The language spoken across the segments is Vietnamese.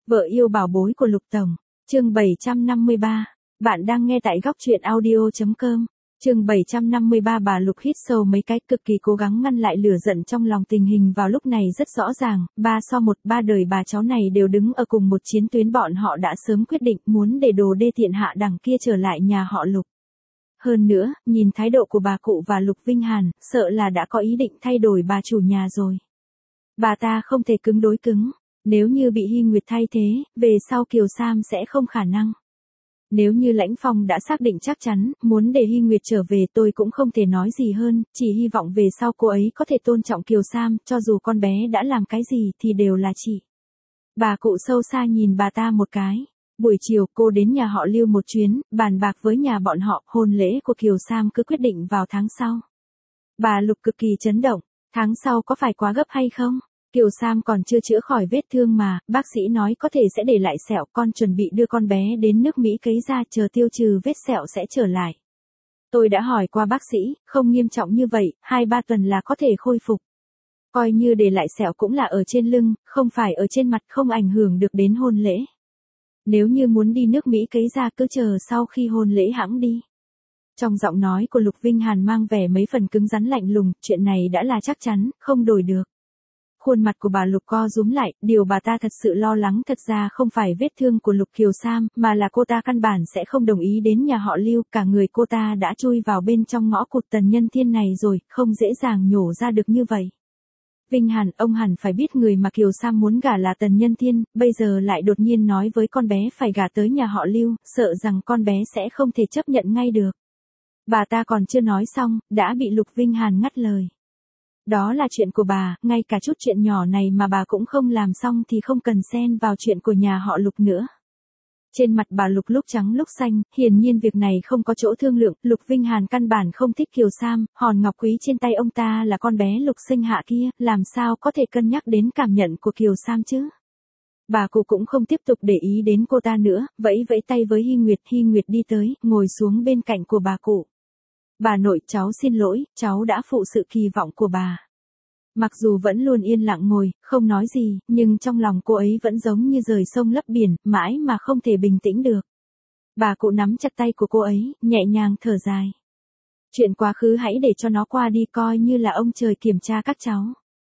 Vợ yêu bảo bối của Lục Tổng. Chương 753. Bạn đang nghe tại góc truyện audio.com. Chương 753. Bà Lục hít sâu mấy cái, cực kỳ cố gắng ngăn lại lửa giận trong lòng. Tình hình vào lúc này rất rõ ràng, 3-1, ba đời bà cháu này đều đứng ở cùng một chiến tuyến. Bọn họ đã sớm quyết định muốn để đồ đê tiện hạ đẳng kia trở lại nhà họ Lục. Hơn nữa, nhìn thái độ của bà cụ và Lục Vinh Hàn, sợ là đã có ý định thay đổi bà chủ nhà rồi. Bà ta không thể cứng đối cứng. Nếu như bị Hy Nguyệt thay thế, về sau Kiều Sam sẽ không khả năng. Nếu như Lãnh Phong đã xác định chắc chắn, muốn để Hy Nguyệt trở về, tôi cũng không thể nói gì hơn, chỉ hy vọng về sau cô ấy có thể tôn trọng Kiều Sam, cho dù con bé đã làm cái gì thì đều là chị. Bà cụ sâu xa nhìn bà ta một cái. Buổi chiều cô đến nhà họ Lưu một chuyến, bàn bạc với nhà bọn họ, hôn lễ của Kiều Sam cứ quyết định vào tháng sau. Bà Lục cực kỳ chấn động, tháng sau có phải quá gấp hay không? Kiều Sam còn chưa chữa khỏi vết thương mà, bác sĩ nói có thể sẽ để lại sẹo, con chuẩn bị đưa con bé đến nước Mỹ cấy ra, chờ tiêu trừ vết sẹo sẽ trở lại. Tôi đã hỏi qua bác sĩ, không nghiêm trọng như vậy, 2-3 tuần là có thể khôi phục. Coi như để lại sẹo cũng là ở trên lưng, không phải ở trên mặt, không ảnh hưởng được đến hôn lễ. Nếu như muốn đi nước Mỹ cấy ra cứ chờ sau khi hôn lễ hẵng đi. Trong giọng nói của Lục Vinh Hàn mang vẻ mấy phần cứng rắn lạnh lùng, chuyện này đã là chắc chắn, không đổi được. Khuôn mặt của bà Lục co rúm lại, điều bà ta thật sự lo lắng thật ra không phải vết thương của Lục Kiều Sam, mà là cô ta căn bản sẽ không đồng ý đến nhà họ Lưu, cả người cô ta đã chui vào bên trong ngõ cụt Tần Nhân Thiên này rồi, không dễ dàng nhổ ra được như vậy. Vinh Hàn, ông hẳn phải biết người mà Kiều Sam muốn gả là Tần Nhân Thiên, bây giờ lại đột nhiên nói với con bé phải gả tới nhà họ Lưu, sợ rằng con bé sẽ không thể chấp nhận ngay được. Bà ta còn chưa nói xong, đã bị Lục Vinh Hàn ngắt lời. Đó là chuyện của bà, ngay cả chút chuyện nhỏ này mà bà cũng không làm xong thì không cần xen vào chuyện của nhà họ Lục nữa. Trên mặt bà Lục lúc trắng lúc xanh, hiển nhiên việc này không có chỗ thương lượng, Lục Vinh Hàn căn bản không thích Kiều Sam, hòn ngọc quý trên tay ông ta là con bé Lục sinh hạ kia, làm sao có thể cân nhắc đến cảm nhận của Kiều Sam chứ. Bà cụ cũng không tiếp tục để ý đến cô ta nữa, vẫy vẫy tay với Hy Nguyệt đi tới, ngồi xuống bên cạnh của bà cụ. Bà nội, cháu xin lỗi, cháu đã phụ sự kỳ vọng của bà. Mặc dù vẫn luôn yên lặng ngồi, không nói gì, nhưng trong lòng cô ấy vẫn giống như rời sông lấp biển, mãi mà không thể bình tĩnh được. Bà cụ nắm chặt tay của cô ấy, nhẹ nhàng thở dài. Chuyện quá khứ hãy để cho nó qua đi, coi như là ông trời kiểm tra các cháu.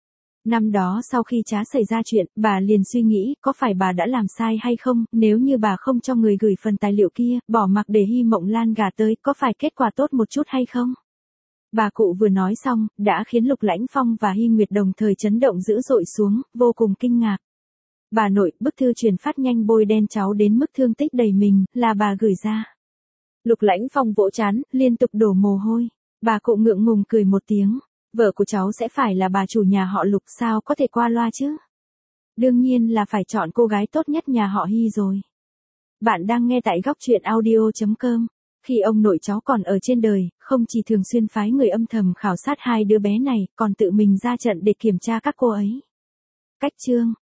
Năm đó sau khi Trá xảy ra chuyện, bà liền suy nghĩ, có phải bà đã làm sai hay không, nếu như bà không cho người gửi phần tài liệu kia, bỏ mặc để Hy Mộng Lan gả tới, có phải kết quả tốt một chút hay không? Bà cụ vừa nói xong, đã khiến Lục Lãnh Phong và Hy Nguyệt đồng thời chấn động dữ dội xuống, vô cùng kinh ngạc. Bà nội, bức thư truyền phát nhanh bôi đen cháu đến mức thương tích đầy mình, là bà gửi ra. Lục Lãnh Phong vỗ trán, liên tục đổ mồ hôi. Bà cụ ngượng ngùng cười một tiếng. Vợ của cháu sẽ phải là bà chủ nhà họ Lục, sao có thể qua loa chứ? Đương nhiên là phải chọn cô gái tốt nhất nhà họ Hy rồi. Bạn đang nghe tại góc truyện audio.com. Khi ông nội cháu còn ở trên đời, không chỉ thường xuyên phái người âm thầm khảo sát hai đứa bé này, còn tự mình ra trận để kiểm tra các cô ấy. Cách chương